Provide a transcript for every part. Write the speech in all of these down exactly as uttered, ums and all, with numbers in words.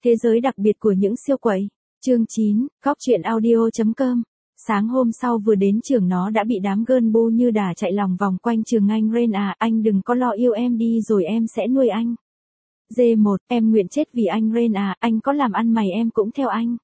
Thế giới đặc biệt của những siêu quậy. Chương chín, Góc truyện audio chấm com. Sáng hôm sau vừa đến trường nó đã bị đám gơn bu như đà chạy lòng vòng quanh trường anh. Ren à, anh đừng có lo, yêu em đi rồi em sẽ nuôi anh. Dê một, em nguyện chết vì anh. Ren à, anh có làm ăn mày em cũng theo anh.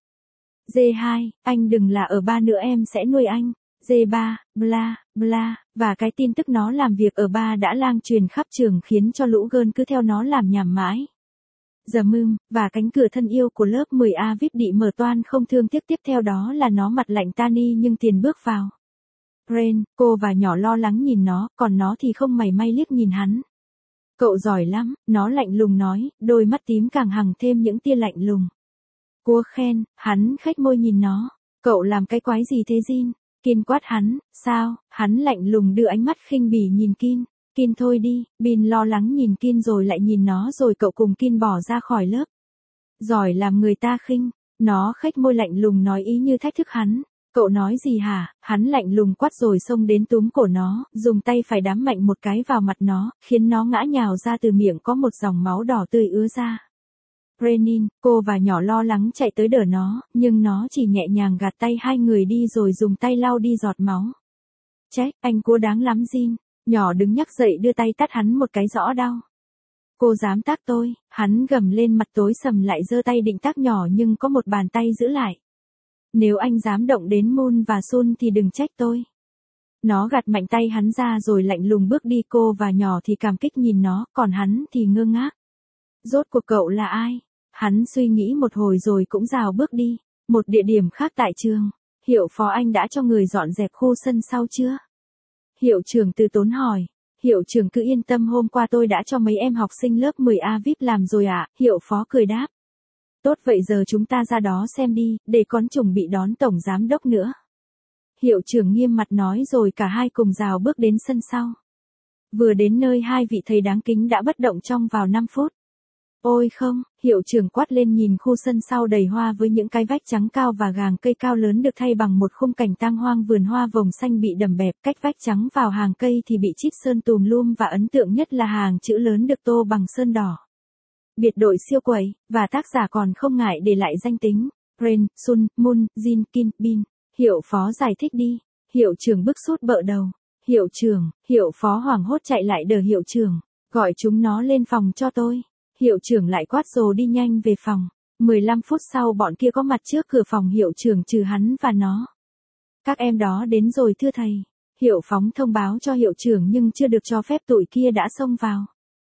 Dê hai, anh đừng là ở ba nữa em sẽ nuôi anh. Dê ba, bla, bla, và cái tin tức nó làm việc ở ba đã lan truyền khắp trường khiến cho lũ gơn cứ theo nó làm nhảm mãi. Giờ mưm, và cánh cửa thân yêu của lớp mười A vê i pê đị mở toan không thương tiếc, tiếp theo đó là nó mặt lạnh Tani nhưng tiền bước vào. Ren, cô và nhỏ lo lắng nhìn nó, còn nó thì không mảy may liếc nhìn hắn. Cậu giỏi lắm, nó lạnh lùng nói, đôi mắt tím càng hằng thêm những tia lạnh lùng. Cua khen, hắn khách môi nhìn nó. Cậu làm cái quái gì thế Jin? Kin quát hắn, sao? Hắn lạnh lùng đưa ánh mắt khinh bỉ nhìn Kin. Kin thôi đi, Bin lo lắng nhìn Kin rồi lại nhìn nó rồi cậu cùng Kin bỏ ra khỏi lớp. Giỏi làm người ta khinh. Nó khếch môi lạnh lùng nói ý như thách thức hắn. Cậu nói gì hả? Hắn lạnh lùng quát rồi xông đến túm cổ nó, dùng tay phải đám mạnh một cái vào mặt nó, khiến nó ngã nhào ra, từ miệng có một dòng máu đỏ tươi ứa ra. Renin, cô và nhỏ lo lắng chạy tới đỡ nó, nhưng nó chỉ nhẹ nhàng gạt tay hai người đi rồi dùng tay lau đi giọt máu. Trách, anh cua đáng lắm Jin. Nhỏ đứng nhắc dậy đưa tay tát hắn một cái rõ đau. Cô dám tác tôi, hắn gầm lên, mặt tối sầm lại giơ tay định tác nhỏ nhưng có một bàn tay giữ lại. Nếu anh dám động đến Moon và Sun thì đừng trách tôi. Nó gạt mạnh tay hắn ra rồi lạnh lùng bước đi, cô và nhỏ thì cảm kích nhìn nó, còn hắn thì ngơ ngác. Rốt cuộc cậu là ai? Hắn suy nghĩ một hồi rồi cũng rào bước đi. Một địa điểm khác tại trường. Hiệu phó, anh đã cho người dọn dẹp khu sân sau chưa? Hiệu trưởng từ tốn hỏi. Hiệu trưởng cứ yên tâm, hôm qua tôi đã cho mấy em học sinh lớp mười A vê i pê làm rồi ạ. À? Hiệu phó cười đáp. Tốt, vậy giờ chúng ta ra đó xem đi, để con chuẩn bị đón tổng giám đốc nữa. Hiệu trưởng nghiêm mặt nói rồi cả hai cùng rào bước đến sân sau. Vừa đến nơi, hai vị thầy đáng kính đã bất động trong vào năm phút. Ôi không, hiệu trưởng quát lên nhìn khu sân sau đầy hoa với những cái vách trắng cao và gàng cây cao lớn được thay bằng một khung cảnh tang hoang, vườn hoa vồng xanh bị đầm bẹp, cách vách trắng vào hàng cây thì bị chít sơn tùm lum, và ấn tượng nhất là hàng chữ lớn được tô bằng sơn đỏ. Biệt đội siêu quậy, và tác giả còn không ngại để lại danh tính. Ren, Sun, Moon, Jin, Kin, Bin. Hiệu phó giải thích đi. Hiệu trưởng bức xút bợ đầu. Hiệu trưởng, hiệu phó hoảng hốt chạy lại đỡ hiệu trưởng. Gọi chúng nó lên phòng cho tôi. Hiệu trưởng lại quát rồi đi nhanh về phòng. mười lăm phút sau bọn kia có mặt trước cửa phòng hiệu trưởng trừ hắn và nó. Các em đó đến rồi thưa thầy. Hiệu phóng thông báo cho hiệu trưởng nhưng chưa được cho phép, tụi kia đã xông vào.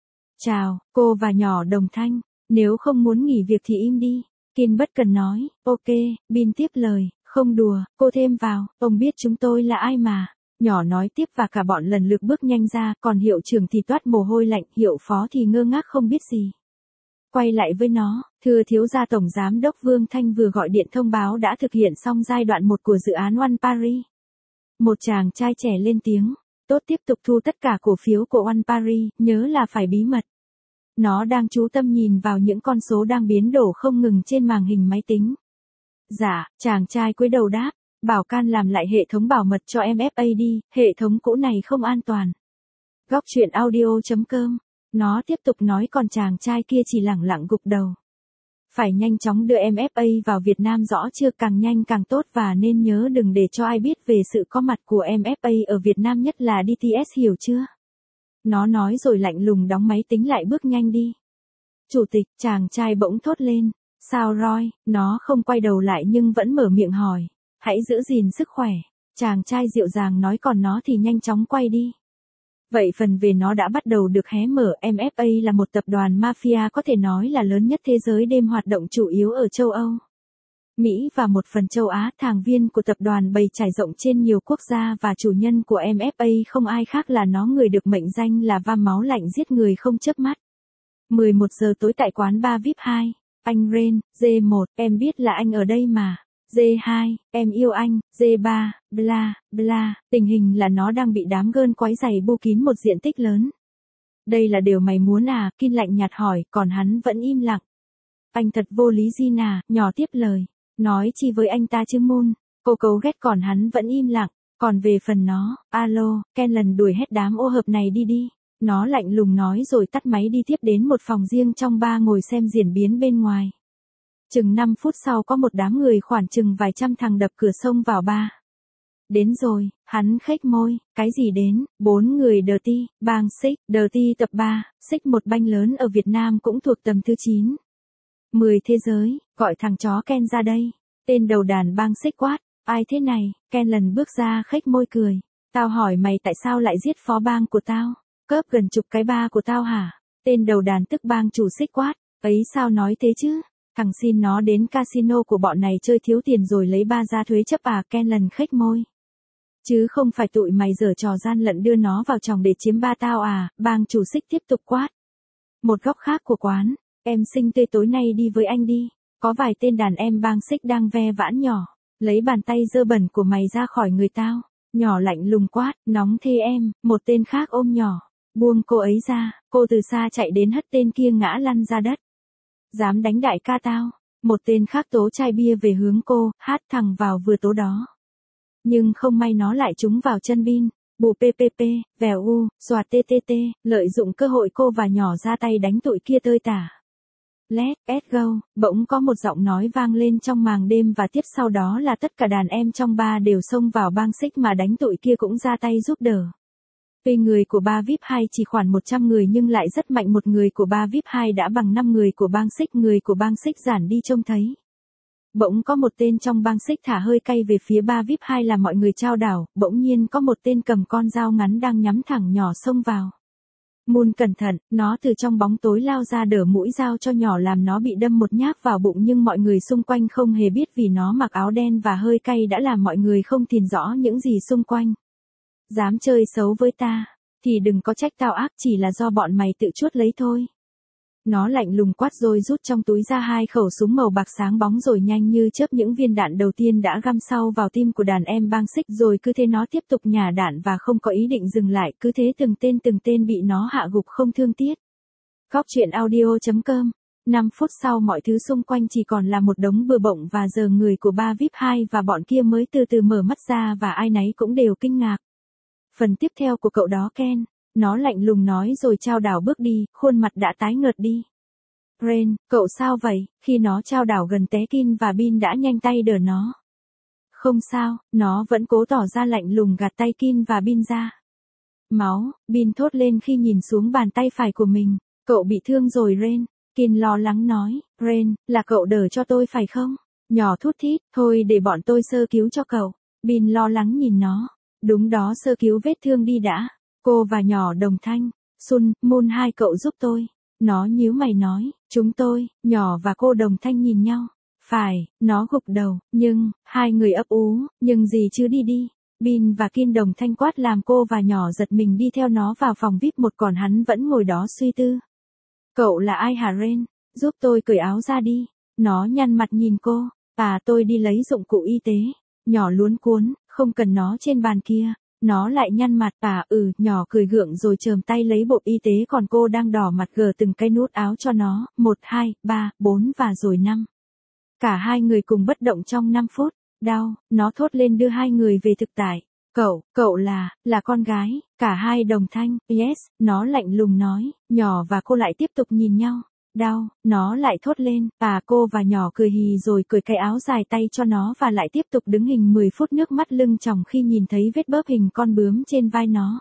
Chào, cô và nhỏ đồng thanh. Nếu không muốn nghỉ việc thì im đi. Kin bất cần nói. Ok, Bin tiếp lời. Không đùa, cô thêm vào. Ông biết chúng tôi là ai mà. Nhỏ nói tiếp và cả bọn lần lượt bước nhanh ra, còn hiệu trưởng thì toát mồ hôi lạnh, hiệu phó thì ngơ ngác không biết gì. Quay lại với nó, thưa thiếu gia, tổng giám đốc Vương Thanh vừa gọi điện thông báo đã thực hiện xong giai đoạn một của dự án One Paris. Một chàng trai trẻ lên tiếng. Tốt, tiếp tục thu tất cả cổ phiếu của One Paris, nhớ là phải bí mật. Nó đang chú tâm nhìn vào những con số đang biến đổi không ngừng trên màn hình máy tính. Dạ, chàng trai cúi đầu đáp. Bảo can làm lại hệ thống bảo mật cho em ép a đi, hệ thống cũ này không an toàn. Góc truyện audio chấm com. Nó tiếp tục nói, còn chàng trai kia chỉ lẳng lặng gục đầu. Phải nhanh chóng đưa em ép a vào Việt Nam, rõ chưa, càng nhanh càng tốt, và nên nhớ đừng để cho ai biết về sự có mặt của em ép a ở Việt Nam, nhất là đê tê ét, hiểu chưa? Nó nói rồi lạnh lùng đóng máy tính lại bước nhanh đi. Chủ tịch, chàng trai bỗng thốt lên. Sao Roy? Nó không quay đầu lại nhưng vẫn mở miệng hỏi. Hãy giữ gìn sức khỏe. Chàng trai dịu dàng nói, còn nó thì nhanh chóng quay đi. Vậy phần về nó đã bắt đầu được hé mở. em ép a là một tập đoàn mafia có thể nói là lớn nhất thế giới, đêm hoạt động chủ yếu ở châu Âu, Mỹ và một phần châu Á. Thành viên của tập đoàn bày trải rộng trên nhiều quốc gia, và chủ nhân của em ép a không ai khác là nó, người được mệnh danh là vam máu lạnh giết người không chớp mắt. mười một giờ tối tại quán bar vi ai pi hai. Anh Ren, Dê một, em biết là anh ở đây mà. Dê hai, em yêu anh. Dê ba, bla, bla, tình hình là nó đang bị đám gơn quái giày bu kín một diện tích lớn. Đây là điều mày muốn à? Kin lạnh nhạt hỏi, còn hắn vẫn im lặng. Anh thật vô lý Jin à, nhỏ tiếp lời. Nói chi với anh ta chứ Moon. Cô cấu ghét, còn hắn vẫn im lặng. Còn về phần nó, alo, Ken lần đuổi hết đám ô hợp này đi đi. Nó lạnh lùng nói rồi tắt máy đi, tiếp đến một phòng riêng trong bar ngồi xem diễn biến bên ngoài. Chừng năm phút sau có một đám người khoảng chừng vài trăm thằng đập cửa xông vào bar. Đến rồi, hắn khếch môi, cái gì đến, bốn người Dirty, bang Xích, Dirty tập ba, Xích một banh lớn ở Việt Nam cũng thuộc tầm thứ chín. mười thế giới, gọi thằng chó Ken ra đây. Tên đầu đàn bang Xích quát, ai thế này, Ken lần bước ra khếch môi cười. Tao hỏi mày tại sao lại giết phó bang của tao, cướp gần chục cái bar của tao hả? Tên đầu đàn tức bang chủ Xích quát, ấy sao nói thế chứ? Thằng xin nó đến casino của bọn này chơi thiếu tiền rồi lấy ba ra thuế chấp à? Ken lần khếch môi. Chứ không phải tụi mày giở trò gian lận đưa nó vào chòng để chiếm ba tao à? Bang chủ Xích tiếp tục quát. Một góc khác của quán, em xinh tươi tối nay đi với anh đi. Có vài tên đàn em bang Xích đang ve vãn nhỏ, lấy bàn tay dơ bẩn của mày ra khỏi người tao. Nhỏ lạnh lùng quát, nóng thế em, một tên khác ôm nhỏ, buông cô ấy ra, cô từ xa chạy đến hất tên kia ngã lăn ra đất. Dám đánh đại ca tao, một tên khác tố chai bia về hướng cô, hát thẳng vào vừa tố đó. Nhưng không may nó lại trúng vào chân Bin, bù ppp, vèo u, xoạt ttt, lợi dụng cơ hội cô và nhỏ ra tay đánh tụi kia tơi tả. Let's go, bỗng có một giọng nói vang lên trong màng đêm và tiếp sau đó là tất cả đàn em trong bar đều xông vào bang Xích mà đánh tụi kia cũng ra tay giúp đỡ. Tuy người của bar víp hai chỉ khoảng một trăm người nhưng lại rất mạnh, một người của bar víp hai đã bằng năm người của bang Xích, người của bang Xích giản đi trông thấy. Bỗng có một tên trong bang Xích thả hơi cay về phía bar víp hai làm mọi người chao đảo, bỗng nhiên có một tên cầm con dao ngắn đang nhắm thẳng nhỏ xông vào. Moon cẩn thận, nó từ trong bóng tối lao ra đỡ mũi dao cho nhỏ làm nó bị đâm một nhát vào bụng nhưng mọi người xung quanh không hề biết vì nó mặc áo đen và hơi cay đã làm mọi người không nhìn rõ những gì xung quanh. Dám chơi xấu với ta, thì đừng có trách tao ác, chỉ là do bọn mày tự chuốt lấy thôi. Nó lạnh lùng quát rồi rút trong túi ra hai khẩu súng màu bạc sáng bóng rồi nhanh như chớp những viên đạn đầu tiên đã găm sau vào tim của đàn em bang Xích, rồi cứ thế nó tiếp tục nhả đạn và không có ý định dừng lại, cứ thế từng tên từng tên bị nó hạ gục không thương tiếc. Góc truyện audio chấm com. năm phút sau mọi thứ xung quanh chỉ còn là một đống bừa bộn và giờ người của bar víp hai và bọn kia mới từ từ mở mắt ra và ai nấy cũng đều kinh ngạc. Phần tiếp theo của cậu đó Ken. Nó lạnh lùng nói rồi chao đảo bước đi, khuôn mặt đã tái nhợt đi. Ren, cậu sao vậy? Khi nó chao đảo gần té Kin và Bin đã nhanh tay đỡ nó. Không sao, nó vẫn cố tỏ ra lạnh lùng gạt tay Kin và Bin ra. Máu, Bin thốt lên khi nhìn xuống bàn tay phải của mình. Cậu bị thương rồi Ren. Kin lo lắng nói, Ren, là cậu đỡ cho tôi phải không? Nhỏ thút thít, thôi để bọn tôi sơ cứu cho cậu. Bin lo lắng nhìn nó. Đúng đó, sơ cứu vết thương đi đã. Cô và nhỏ đồng thanh, Sun, Moon hai cậu giúp tôi. Nó nhíu mày nói, chúng tôi, nhỏ và cô đồng thanh nhìn nhau. Phải, nó gục đầu, nhưng, hai người ấp ú, nhưng gì chứ đi đi. Bin và Kin đồng thanh quát làm cô và nhỏ giật mình đi theo nó vào phòng víp một, còn hắn vẫn ngồi đó suy tư. Cậu là ai hả Ren? Giúp tôi cởi áo ra đi. Nó nhăn mặt nhìn cô, à tôi đi lấy dụng cụ y tế. Nhỏ luống cuống, không cần nó trên bàn kia. Nó lại nhăn mặt, à ừ, nhỏ cười gượng rồi chườm tay lấy bộ y tế còn cô đang đỏ mặt gờ từng cái nút áo cho nó, một, hai, ba, bốn và rồi năm. Cả hai người cùng bất động trong năm phút, đau, nó thốt lên đưa hai người về thực tại. Cậu, cậu là, là con gái, cả hai đồng thanh, yes, nó lạnh lùng nói, nhỏ và cô lại tiếp tục nhìn nhau. Đau, nó lại thốt lên, à cô và nhỏ cười hì rồi cởi cái áo dài tay cho nó và lại tiếp tục đứng hình mười phút nước mắt lưng tròng khi nhìn thấy vết bớp hình con bướm trên vai nó.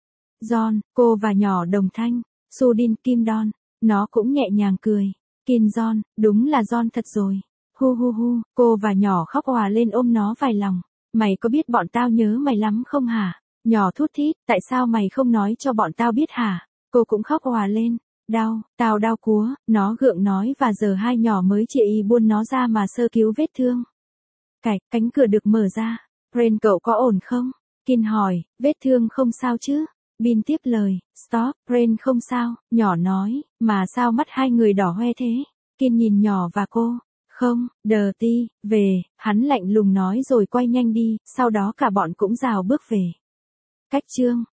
John, cô và nhỏ đồng thanh, Sudin Kim Don, nó cũng nhẹ nhàng cười. Kim John, đúng là John thật rồi. Hu hu hu, cô và nhỏ khóc òa lên ôm nó vài lòng. Mày có biết bọn tao nhớ mày lắm không hả? Nhỏ thút thít, tại sao mày không nói cho bọn tao biết hả? Cô cũng khóc òa lên. Đau, tao đau cúa, nó gượng nói và giờ hai nhỏ mới chịu y buôn nó ra mà sơ cứu vết thương. Cạch, cánh cửa được mở ra. Ren cậu có ổn không? Kin hỏi, vết thương không sao chứ? Bin tiếp lời, stop, Ren không sao, nhỏ nói, mà sao mắt hai người đỏ hoe thế? Kin nhìn nhỏ và cô, không, Dirty, về, hắn lạnh lùng nói rồi quay nhanh đi, sau đó cả bọn cũng rào bước về. Cách chương